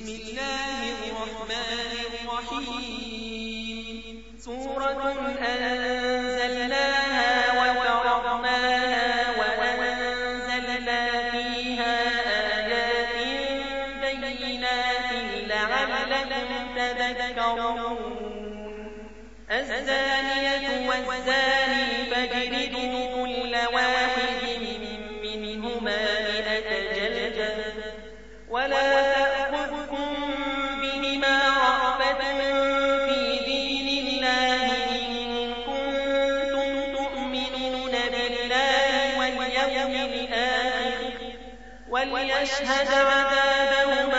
بسم الله الرحمن الرحيم سورة أنزلناها وفرضناها وأنزلنا فيها آيات بينات لعلكم تذكرون الزانية والزاني فاجلدوا كل واحد منهما 100 جلدة ولا تأخذكم بهما رأفة في دين الله إن كنتم تؤمنون بالله واليوم الآخر وليشهد عذابهما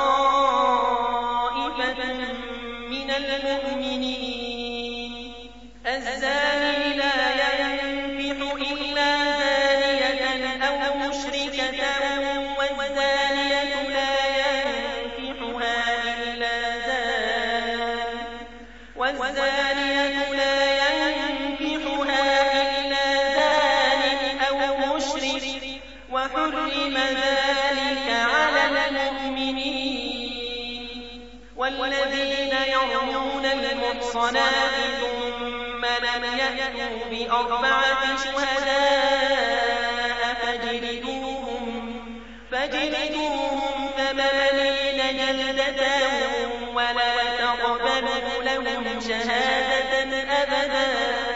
طائفة من المؤمنين الزاني لا ينكح إلا زانية أو مشركة والزانية لا ينكحها إلا زان والزانية لا ينكحها إلا زان أو مشرك وحرم ذلك على المؤمنين والذين يرمون المحصنات ثم لم يأتوا ب4 شهداء فاجلدوهم 80 جلدة ولا تقبلوا لهم شهادة أبدا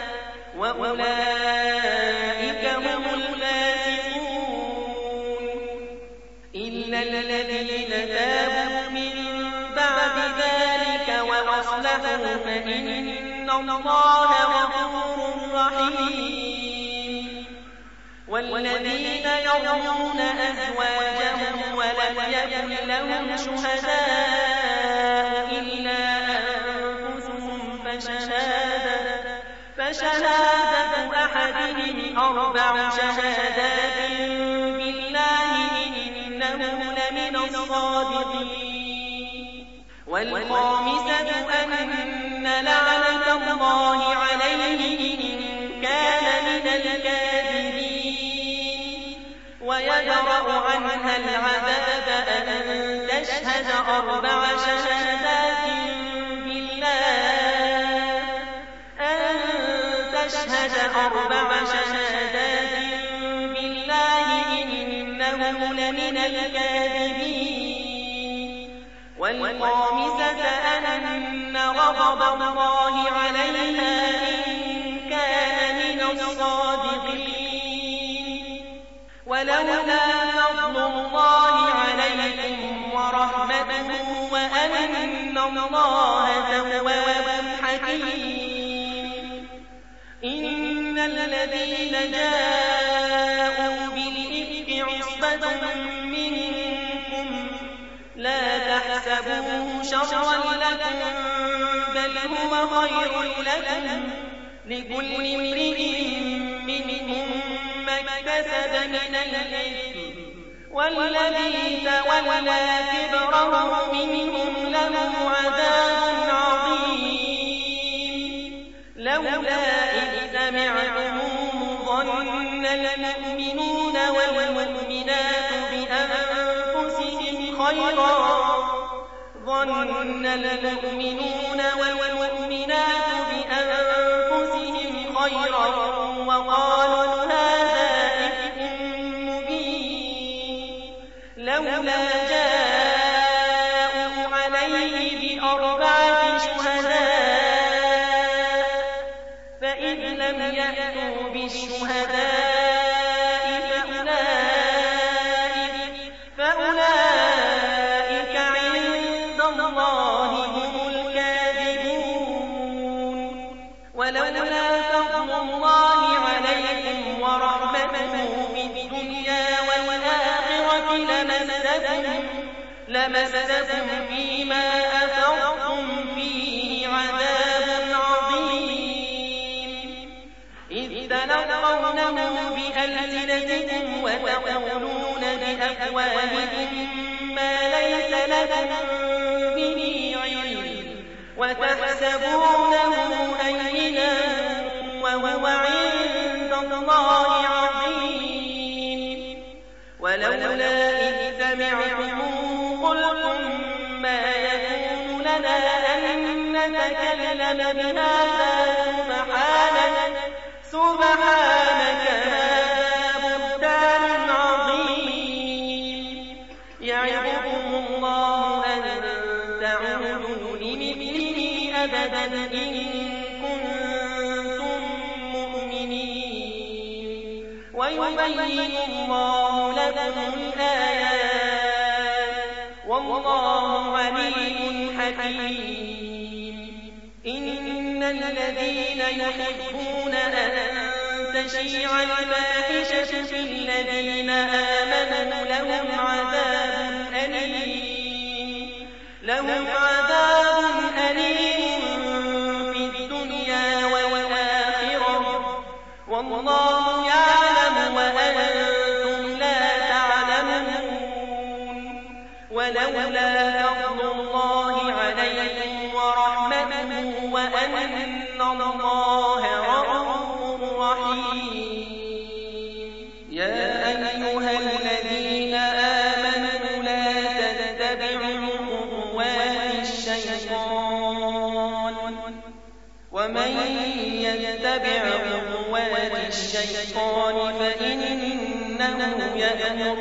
وأولئك هم الفاسقون إلا الذين تابوا من بعد ذلك وأصلحوا فإن الله غفور رحيم والذين يرمون أزواجهم ولم يكن لهم شهداء إلا أنفسهم فشهادة أحدهم 4 شهادات بالله إنه لمن الصادقين والخامسة أن لعنة الله عليه إن كان من الكاذبين ويدرأ عنها العذاب أن تشهد 4 شهادات بالله إنه لمن الكاذبين والخامسة أن غضب الله عليها إن كان من الصادقين ولولا فضل الله عليكم ورحمته وأن الله تواب حكيم إن الذين جاءوا بالإفك عصبة منكم لا تحسبوه شرا لكم بل هو خير لكم لكل امرئ منهم ما اكتسب من الإثم والذي تولى كبره منهم له عذاب عظيم لولا إذ سمعتموه ظن المؤمنون والمؤمنات بأنفسهم خيرا وقالوا هذا إفك مبين لولا جاءوا عليه ب4 شهداء فإذ لم يأتوا بالشهداء فأولئك عند الله هم الكاذبون ولولا فضل الله عليكم ورحمته في الدنيا والآخرة لمسكم فيما أفضتم فيه عذاب عظيم إذ تلقونه بألسنتكم وتقولون بأفواهكم ما ليس لكم به علم وتحسبونه هينا وهو عند الله عظيم ولولا إذ سمعتموه قلتم ما يكون لنا أن نتكلم بهذا سبحانك هذا بهتان عظيم يعظكم الله أن تعودوا لمثله أبدا إن كنتم مؤمنين ويبين الله لكم الآيات والله عليم حكيم إن الذين يحبون أن تشيع الفاحشة في الذين آمنوا لهم عذاب أليم في الدنيا والآخرة والله يعلم وأنتم لا تعلمون ولولا فضل الله عليكم ورحمته وأن الله رؤوف رحيم يا أيها الذين آمنوا لا تتبعوا خطوات الشيطان ومن يتبع خطوات الشيطان فإنه يأمر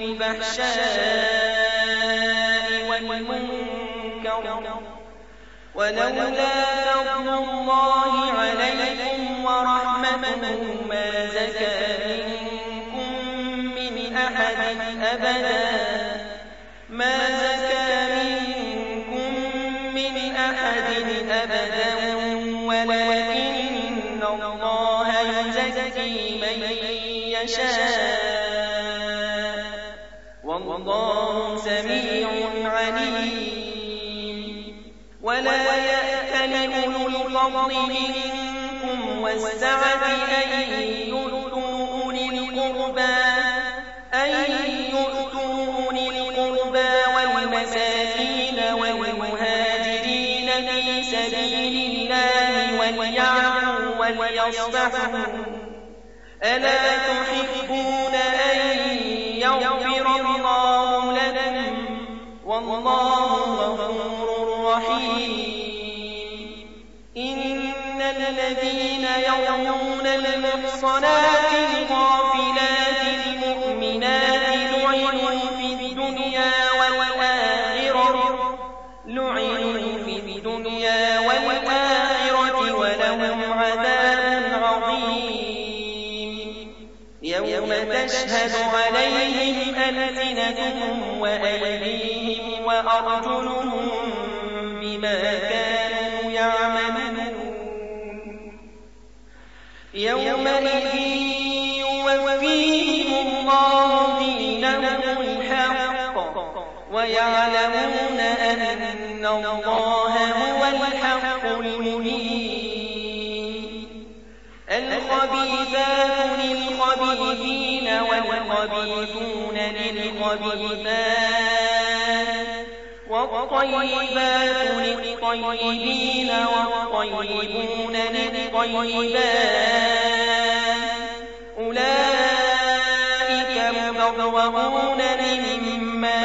بالفحشاء والمنكر ولولا فضل الله عليكم ورحمته ما زكى منكم من أحد أبدا ولكن الله يزكي من يشاء والله سميع عليم ولا يأتل أولو الفضل منكم والسعة أن يؤتوا أولي القربى والمساكين والمهاجرين في سبيل الله وليعفوا وليصفحوا ألا تحبون أن يغفر الله لكم والله غفور رحيم إن الذين يرمون المحصنات الغافلات المؤمنات لعنوا في الدنيا والآخرة ولهم عذاب عظيم يوم تشهد عليهم ألسنتهم وأيديهم وأرجلهم بما كانوا يعملون يومئذ يوفيهم الله دينهم الحق ويعلمون أن الله هو الحق المبين الخبيثات للخبيثين والخبيثون للخبيثات والطيبات للطيبين والطيبون للطيبات أولئك مبرؤون مما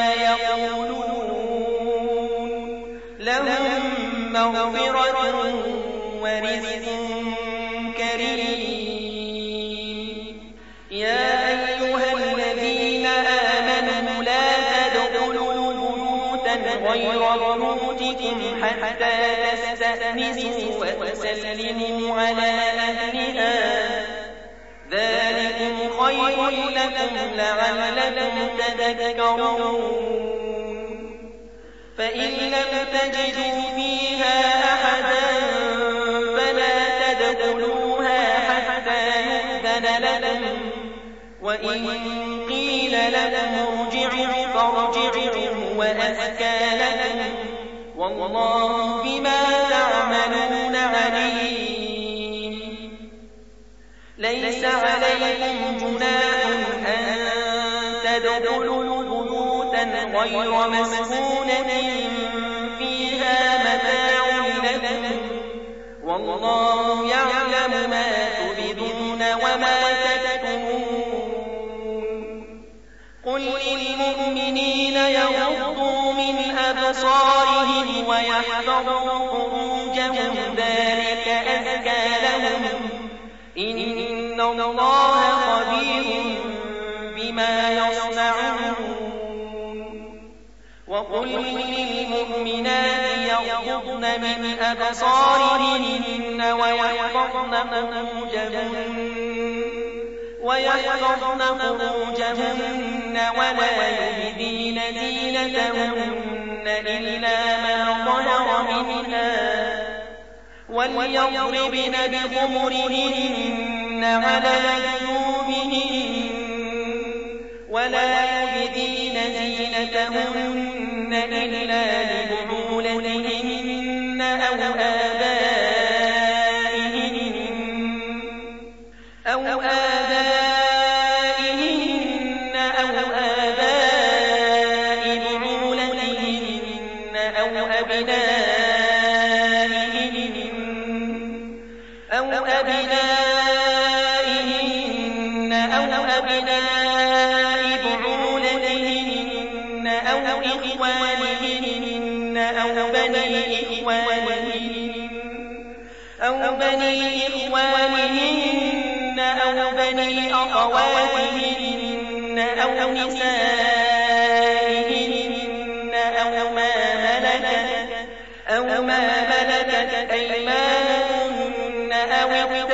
يقولون لهم مغفرة ورزق كريم يا أيها الذين آمنوا لا تدخلوا بيوتا غير بيوتكم حتى تستأنسوا وتسلموا على أهلها ذلكم خير لكم لعلكم تذكرون فإن لم تجدوا فيها أحدا فلا تدخلوها حتى يؤذن لكم وإن قيل لكم ارجعوا فارجعوا وأزكى لكم والله بما تعملون عليم ليس عليكم جناح أن تدخلوا بيوتا غير مسكونة فيها متاع لكم والله يعلم ما تبدون وما تكتمون قل للمؤمنين يغضوا من أبصارهم أبصارهم ويحفظوا فروجهم ذلك أزكى لهم إن الله خبير بما يصنعون وقل للمؤمنات يغضضن من أبصارهن ويحفظن فروجهن ولا يبدين زينتهن إلا ما ظهر منها وليضربن بخمرهن على جيوبهن ولا يبدين زينتهن إلا لبعولتهن أو آبائهن أو آباء بعولتهن أو أبنائهن أو أبناء بعولتهن أو إخوانهن أو بني إخوانهن أو بني أخواتهن أو نسائهن أو ما ملكت أيمانهن أو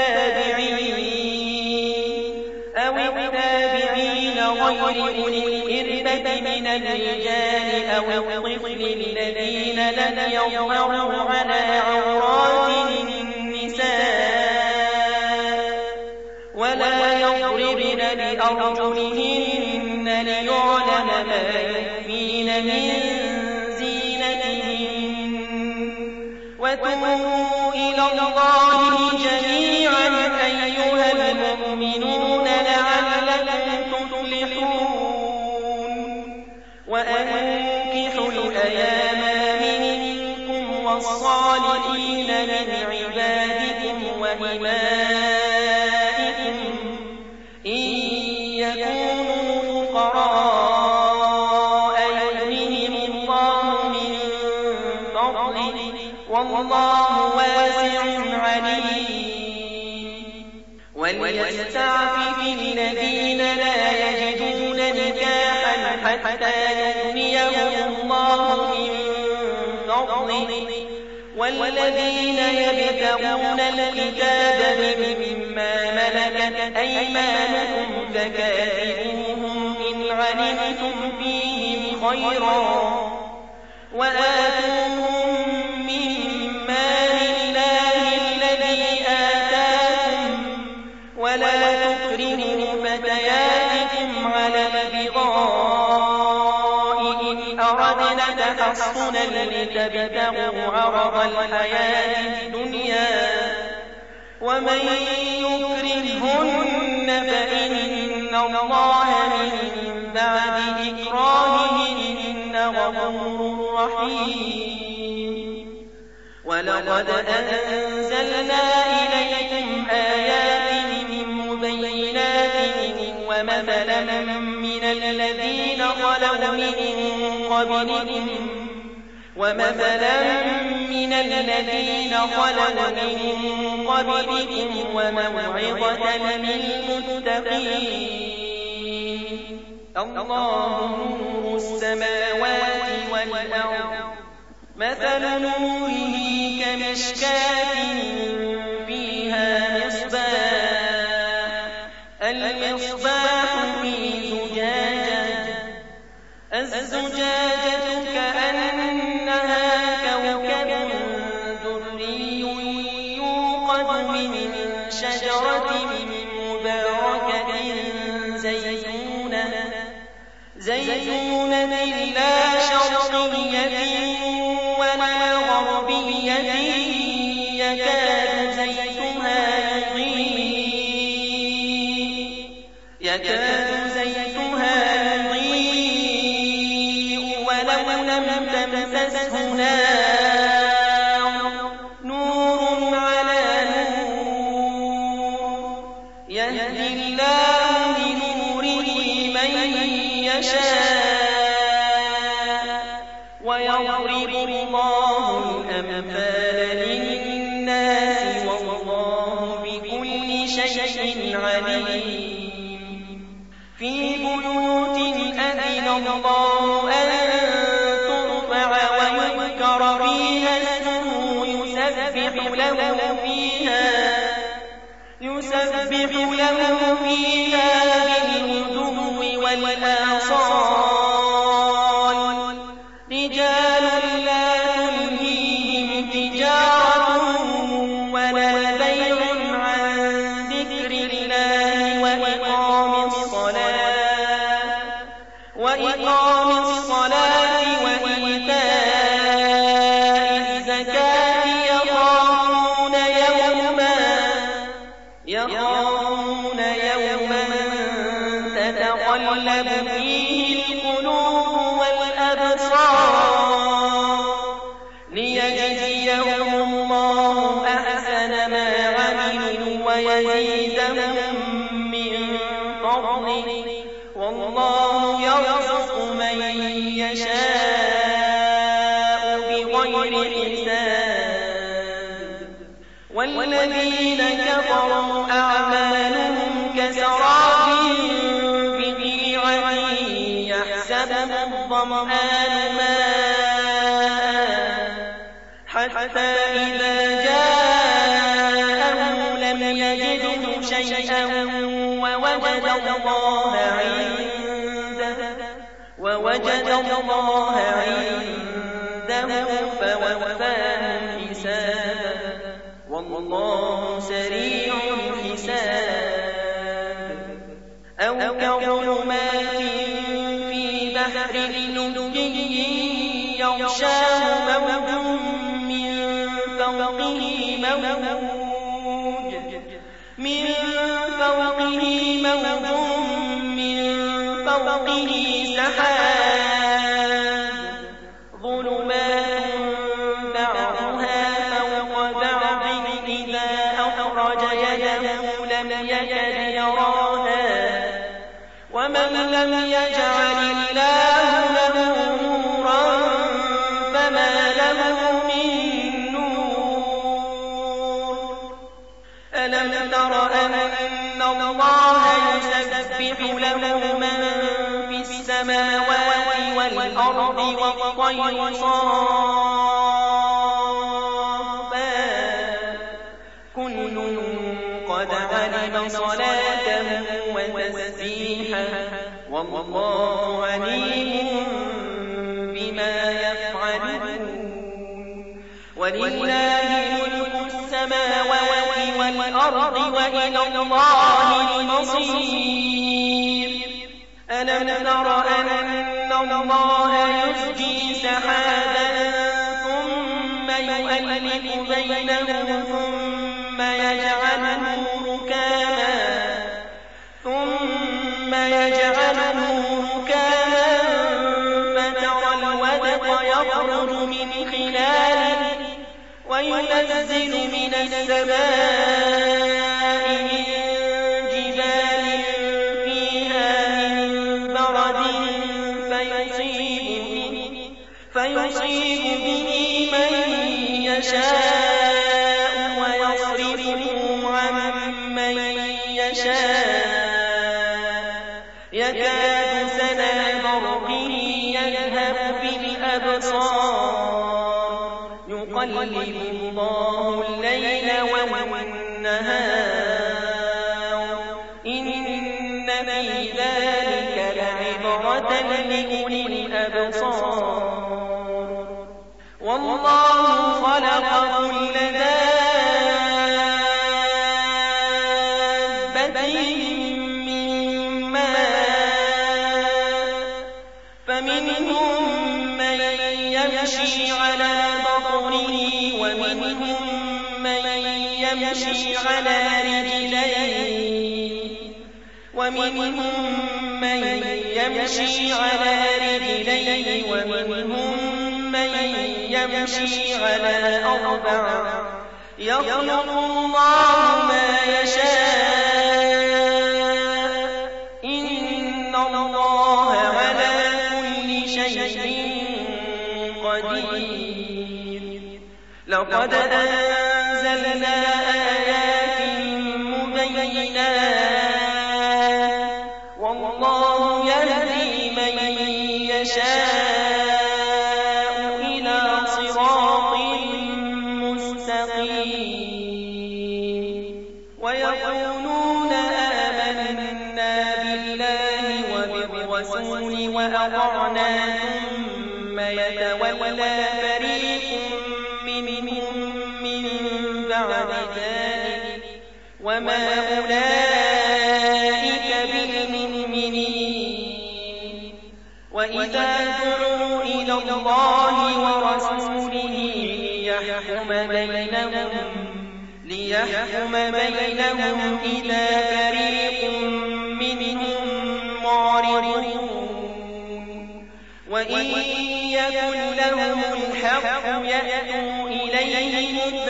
التابعين غير أولي الإربة من الرجال أو الطفل الذين لم يظهروا على عورات النساء ولا يضربن بأرجلهن ليعلم ما يخفين من زينتهن وتوبوا إلى الله جميعا أيها المؤمنون لعلكم تفلحون وأنكحوا الأيام منكم والصالحين من عبادكم وإمائكم إن يكونوا فقراء يغنيهم الله من فضله والله واسع عليم وليستعفف الذين لا يجدون نكاحا حتى يغنيهم الله من فضله والذين يبتغون الكتاب مما ملكت أيمانكم فكاتبوهم إن علمتم فيهم خيرا وآتوهم من مال الله الذي آتاكم ولا تكرهوا فتياتكم على البغاء إن أردنا تحصنا لتبتغوا عرض الحياة الدنيا ومن يكرهن فإن الله من بعد إكراههن غفور رحيم ولقد أنزلنا إليكم آيات مبينات ومثلا من الذين خلوا من قبلكم وموعظة للمتقين الله نور السماوات والأرض مثل نوره كمشكاة فيها المصباح في الزجاجة كأنها كوكب دري يوقد من شجرة مباركة زيتونة لا شرقية ولا غربية يكاد زيتها يضيء ولو لم تمسسه نور على نور يهدي الله لنوره من يشاء ويضرب الله الأمثال للناس والله بكل شيء عليم في بيوت أذن الله أن ترفع ويذكر فيها اسمه يسبح له فيها بالغدو والآصال رجال لا تلهيهم تجارة ولا بيع عن ذكر الله وإقام الصلاة وإيتاء الزكاة يخافون يوما تتقلب فيه القلوب والأبصار ليجزيهم الله أحسن ما عملوا ويزيدهم من فضله والله يرزق من يشاء بغير حساب والذين كفروا أعمالهم كسراب بقيعة يحسبه الظمآن ماء حتى إذا جاءه لم يجده شيئا ووجد الله عنده فوفاه حسابه والله سريع الحساب أو كظلمات في بحر لجي يغشاه موج من فوقه سحاب ظلمات بعضها فوق بعض إذا أخرج يده لم يكد يراها ومن لم يجعل الله له نورا فما له من نور ألم تر أن الله يسبح له من في السماوات والأرض والطير صافات كل قد علم صلاته وتسبيحه والله عليم بما يفعلون ولله ملك السماوات والأرض وإلى الله المصير ألم تر أن الله يزجي سحابا ثم يؤلف بينه ثم يجعله ركاما فترى الودق يخرج من خلاله وينزل من السماء من جبال فيها من برد فيصيب به من يشاء ويصرفه عن من يشاء يكاد سنا برقه يذهب بالأبصار يقلب الله الليل والنهار إن في ذلك لعبرة لأولي الأبصار والله خلق كل دابة من ماء فمنهم من يمشي على بطنه ومنهم من يمشي على رجلين ومنهم من يمشي على أربع يخلق الله ما يشاء إن الله على كل شيء قدير لقد أنزلنا آيات مبينات والله يهدي من يشاء إلى صراط مستقيم ويقولون آمنا بالله وبالرسول وأطعنا ثم يتولى فريق منهم من بعد ذلك وما أولئك بالمؤمنين وإذا دعوا إلى الله ورسوله ليحكم بينهم إذا فريق منهم معرضون وإن يكن لهم الحق يأتوا إليه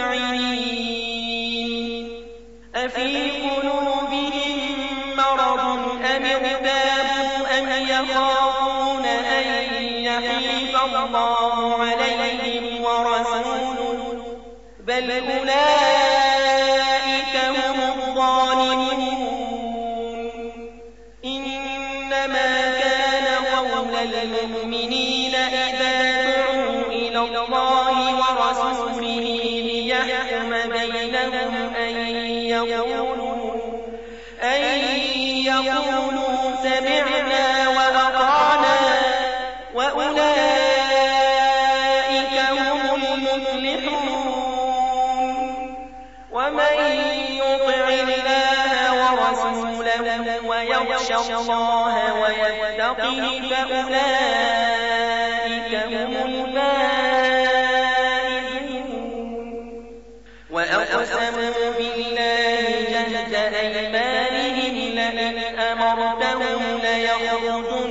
مذعنين أفي قلوبهم مرض أم ارتابوا أم يخافون أن يحيف الله عليهم ورسوله بل أولئك هم الظالمون إنما كان قول المؤمنين إذا دعوا إلى الله ورسوله ليحكم بينهم أن يقولوا سمعنا وأطعنا وأولئك هم المفلحون ومن يطع الله ورسوله ويخشى الله ويتقه فأولئك هم الفائزون وأقسموا بالله جهد أيمانهم لئن أمرتهم ليخرجن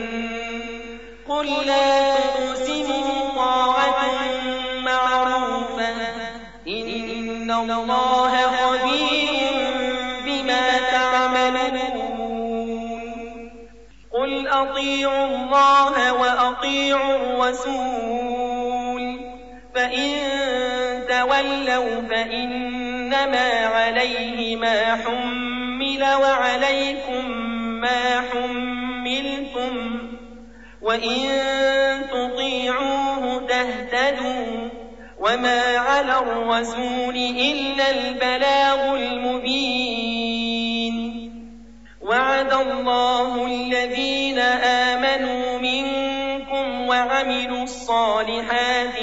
قل لا تقسموا طاعة معروفة إن الله خبير بما تعملون قل أطيعوا الله وأطيعوا الرسول فإن تولوا فإنما عليه ما حمل وعليكم ما حملتم وإن تطيعوه تهتدوا وما على الرسول إلا البلاغ المبين وعد الله الذين آمنوا منكم وعملوا الصالحات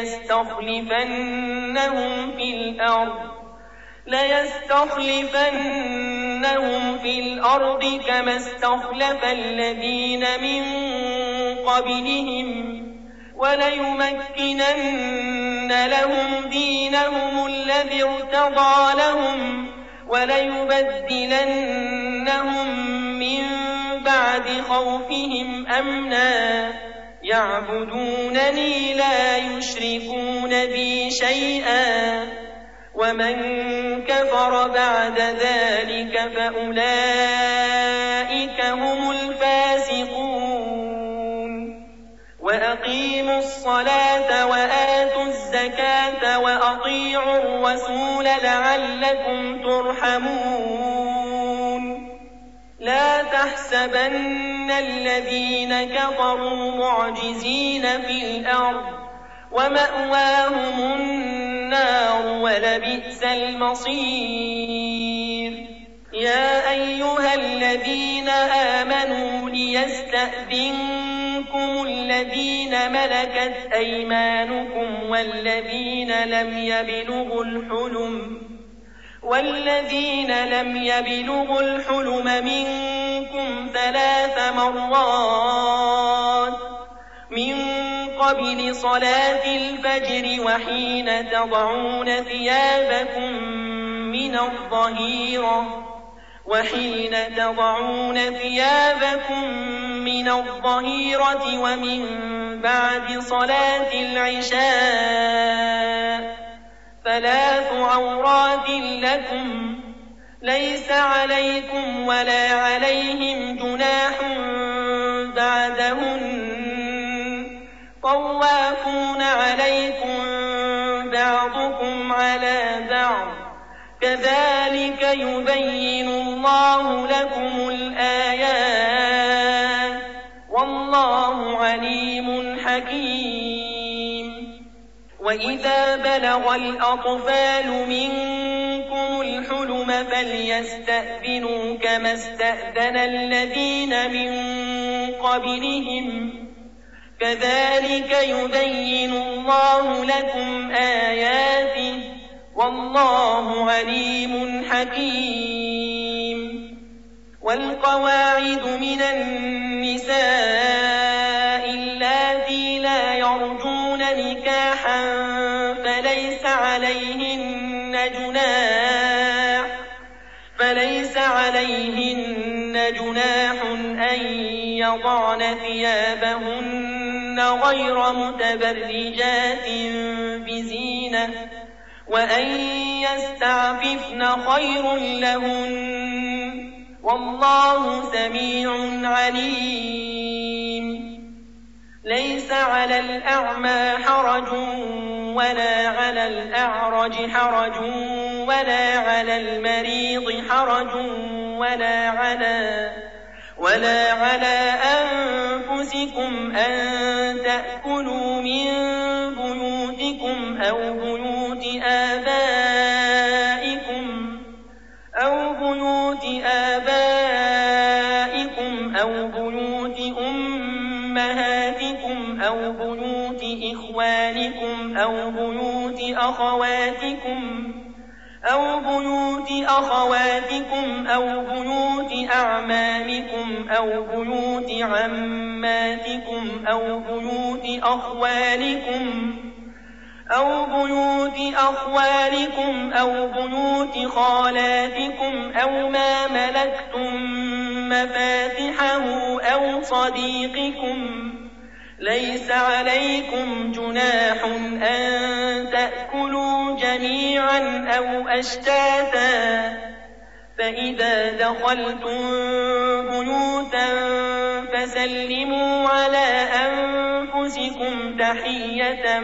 ليستخلفنهم في الأرض كما استخلف الذين من قبلهم وليمكنن لهم دينهم الذي ارتضى لهم وليبدلنهم من بعد خوفهم أمنا يعبدونني لا يشركون بي شيئا ومن كفر بعد ذلك فأولئك هم الفاسقون وأقيموا الصلاة وآتوا الزكاة وأطيعوا الرسول لعلكم ترحمون لا تحسبن الذين كفروا معجزين في الأرض ومأواهم النار ولبئس المصير يا أيها الذين آمنوا ليستأذنكم الذين ملكت أيمانكم والذين لم يبلغوا الحلم منكم 3 مرات من قبل صلاة الفجر وحين تضعون ثيابكم من الظهيرة ومن بعد صلاة العشاء 3 عورات لكم ليس عليكم ولا عليهم جناح بعدهن طوافون عليكم على بعض كذلك يبين الله لكم الآيات والله عليم حكيم. وإذا بلغ الأطفال منكم الحلم فليستأذنوا كما استأذن الذين من قبلهم كذلك يبين الله لكم آياته والله عليم حكيم. والقواعد من النساء اللاتي لا يرجون نكاحا فليس عليهن جناح أن يضعن ثيابهن غير متبرجات بزينة وأن يستعففن خير لهن والله سميع عليم. ليس على الأعمى حرج ولا على الأعرج حرج ولا على المريض حرج ولا على أنفسكم أن تأكلوا من بيوتكم أو بيوت آبائكم أو بيوت أمهاتكم أو بيوت إخوانكم أو بيوت أخواتكم أو بيوت أعمامكم أو بيوت عماتكم أو بيوت أخوالكم أو بيوت خالاتكم أو ما ملكتم مفاتحه أو صديقكم. ليس عليكم جناح أن تأكلوا جميعا أو أشتاتا فإذا دخلتم بيوتا فسلموا على أنفسكم تحية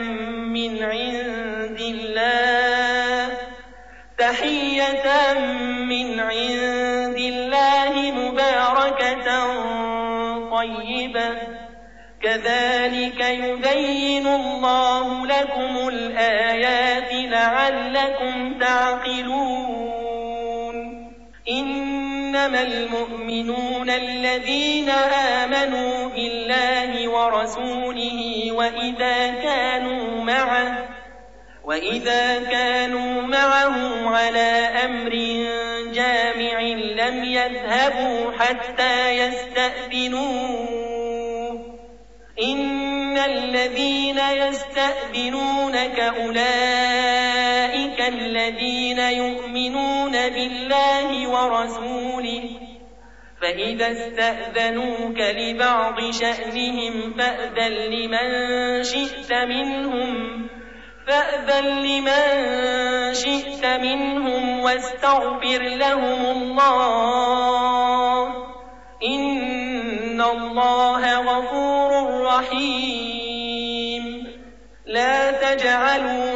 من عند الله مباركة طيبة كذلك يبين الله لكم الآيات لعلكم تعقلون. إنما المؤمنون الذين آمنوا بالله ورسوله وإذا كانوا معه على أمر جامع لم يذهبوا حتى يستأذنوه. إن الذين يستأذنونك أولئك الذين يؤمنون بالله ورسوله فإذا استأذنوك لبعض شأنهم فأذن لمن شئت منهم واستغفر لهم الله إن الله غفور رحيم. لا تجعلوا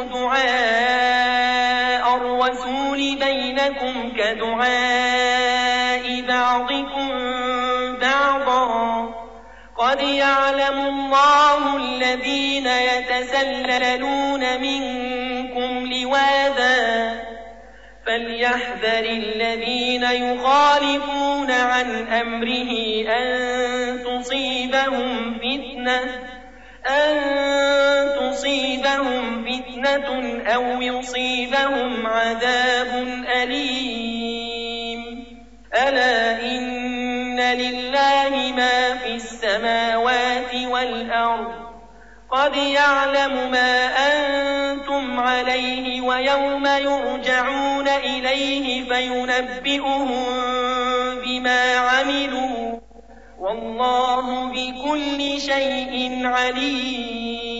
دعاء الرسول بينكم كدعاء بعضكم بعضا قد يعلم الله الذين يتسللون منكم لواذا فليحذر الذين يخالفون عن أمره أن تصيبهم فتنة أو يصيبهم عذاب أليم. ألا إن لله ما في السماوات والأرض قد يعلم ما أنتم عليه ويوم يرجعون إليه فينبئهم بما عملوا والله بكل شيء عليم.